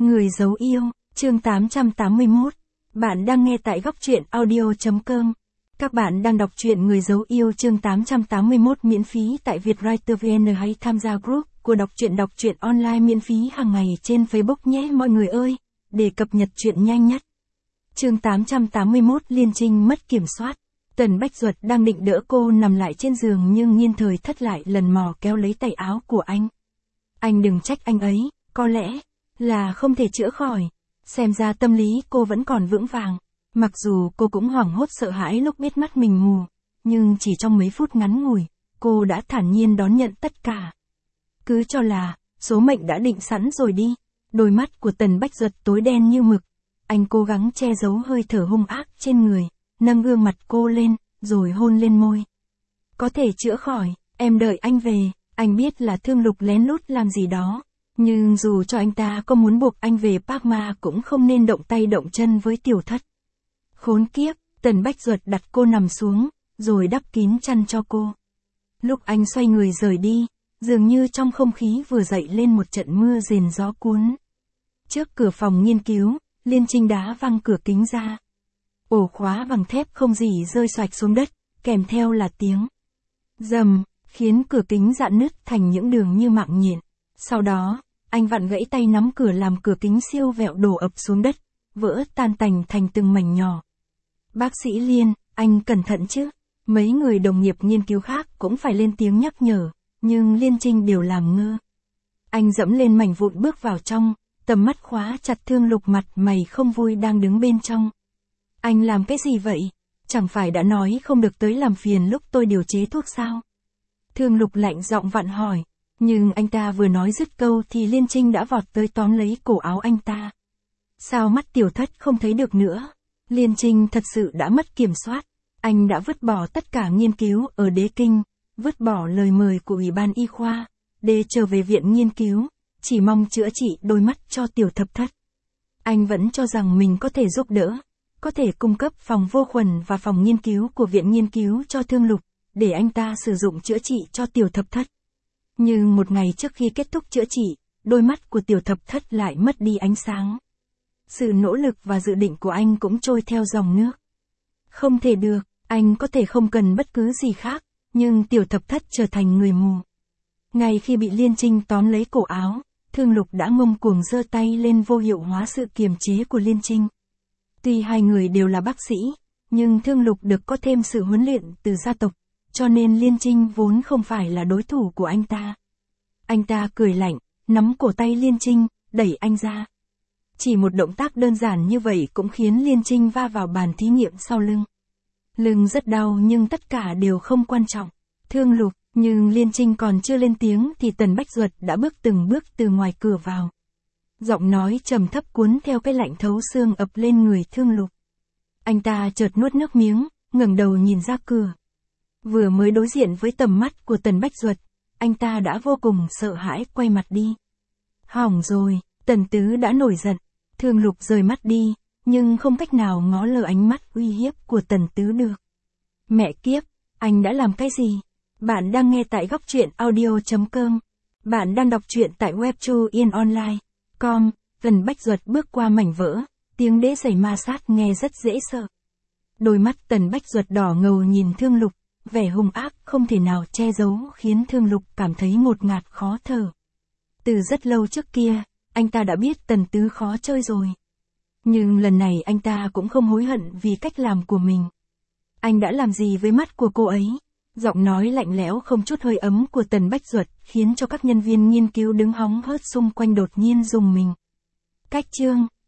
Người giấu yêu, chương 881. Bạn đang nghe tại góc truyện audio.com. Các bạn đang đọc truyện Người giấu yêu chương 881 miễn phí tại Vietwriter VN, hay tham gia group của đọc truyện online miễn phí hàng ngày trên Facebook nhé mọi người ơi, để cập nhật truyện nhanh nhất. Chương 881 Liên Trinh mất kiểm soát. Tần Bách Duật đang định đỡ cô nằm lại trên giường nhưng nhiên thời thất lại lần mò kéo lấy tay áo của anh. Anh đừng trách anh ấy, có lẽ là không thể chữa khỏi. Xem ra tâm lý cô vẫn còn vững vàng. Mặc dù cô cũng hoảng hốt sợ hãi lúc biết mắt mình mù, nhưng chỉ trong mấy phút ngắn ngủi, cô đã thản nhiên đón nhận tất cả. Cứ cho là số mệnh đã định sẵn rồi đi. Đôi mắt của Tần Bách Duật tối đen như mực. Anh cố gắng che giấu hơi thở hung ác trên người, nâng gương mặt cô lên, rồi hôn lên môi. Có thể chữa khỏi, em đợi anh về. Anh biết là Thương Lục lén lút làm gì đó, nhưng dù cho anh ta có muốn buộc anh về Park Ma cũng không nên động tay động chân với Tiểu Thất. Khốn kiếp, Tần Bách Duật đặt cô nằm xuống, rồi đắp kín chăn cho cô. Lúc anh xoay người rời đi, dường như trong không khí vừa dậy lên một trận mưa rền gió cuốn. Trước cửa phòng nghiên cứu, Liên Trinh đá văng cửa kính ra. Ổ khóa bằng thép không gì rơi xoạch xuống đất, kèm theo là tiếng rầm, khiến cửa kính rạn nứt thành những đường như mạng nhện. Sau đó, anh vặn gãy tay nắm cửa làm cửa kính siêu vẹo đổ ập xuống đất, vỡ tan tành thành từng mảnh nhỏ. Bác sĩ Liên, anh cẩn thận chứ. Mấy người đồng nghiệp nghiên cứu khác cũng phải lên tiếng nhắc nhở, nhưng Liên Trinh đều làm ngơ. Anh dẫm lên mảnh vụn bước vào trong, tầm mắt khóa chặt Thương Lục mặt mày không vui đang đứng bên trong. Anh làm cái gì vậy? Chẳng phải đã nói không được tới làm phiền lúc tôi điều chế thuốc sao? Thương Lục lạnh giọng vặn hỏi, nhưng anh ta vừa nói dứt câu thì Liên Trinh đã vọt tới tóm lấy cổ áo anh ta. Sao mắt Tiểu Thất không thấy được nữa? Liên Trinh thật sự đã mất kiểm soát. Anh đã vứt bỏ tất cả nghiên cứu ở Đế Kinh, vứt bỏ lời mời của Ủy ban Y khoa, để trở về viện nghiên cứu, chỉ mong chữa trị đôi mắt cho Tiểu Thập Thất. Anh vẫn cho rằng mình có thể giúp đỡ, có thể cung cấp phòng vô khuẩn và phòng nghiên cứu của viện nghiên cứu cho Thương Lục, để anh ta sử dụng chữa trị cho Tiểu Thập Thất. Nhưng một ngày trước khi kết thúc chữa trị, đôi mắt của Tiểu Thập Thất lại mất đi ánh sáng. Sự nỗ lực và dự định của anh cũng trôi theo dòng nước. Không thể được, anh có thể không cần bất cứ gì khác, nhưng Tiểu Thập Thất trở thành người mù. Ngay khi bị Liên Trinh tóm lấy cổ áo, Thương Lục đã ngông cuồng giơ tay lên vô hiệu hóa sự kiềm chế của Liên Trinh. Tuy hai người đều là bác sĩ, nhưng Thương Lục được có thêm sự huấn luyện từ gia tộc, cho nên Liên Trinh vốn không phải là đối thủ của anh ta. Anh ta cười lạnh, nắm cổ tay Liên Trinh, đẩy anh ra. Chỉ một động tác đơn giản như vậy cũng khiến Liên Trinh va vào bàn thí nghiệm sau lưng. Lưng rất đau nhưng tất cả đều không quan trọng. Thương Lục, nhưng Liên Trinh còn chưa lên tiếng thì Tần Bách Duật đã bước từng bước từ ngoài cửa vào. Giọng nói trầm thấp cuốn theo cái lạnh thấu xương ập lên người Thương Lục. Anh ta chợt nuốt nước miếng, ngẩng đầu nhìn ra cửa. Vừa mới đối diện với tầm mắt của Tần Bách Duật, anh ta đã vô cùng sợ hãi quay mặt đi. Hỏng rồi, Tần Tứ đã nổi giận. Thương Lục rời mắt đi, nhưng không cách nào ngó lơ ánh mắt uy hiếp của Tần Tứ được. Mẹ kiếp, anh đã làm cái gì? Bạn đang nghe tại góc truyện audio.com. Bạn đang đọc truyện tại web online.com. Tần Bách Duật bước qua mảnh vỡ, tiếng đế giày ma sát nghe rất dễ sợ. Đôi mắt Tần Bách Duật đỏ ngầu nhìn Thương Lục, vẻ hung ác không thể nào che giấu khiến Thương Lục cảm thấy ngột ngạt khó thở. Từ rất lâu trước kia, anh ta đã biết Tần Tứ khó chơi rồi. Nhưng lần này anh ta cũng không hối hận vì cách làm của mình. Anh đã làm gì với mắt của cô ấy? Giọng nói lạnh lẽo không chút hơi ấm của Tần Bách Duật khiến cho các nhân viên nghiên cứu đứng hóng hớt xung quanh đột nhiên rùng mình. Cách chương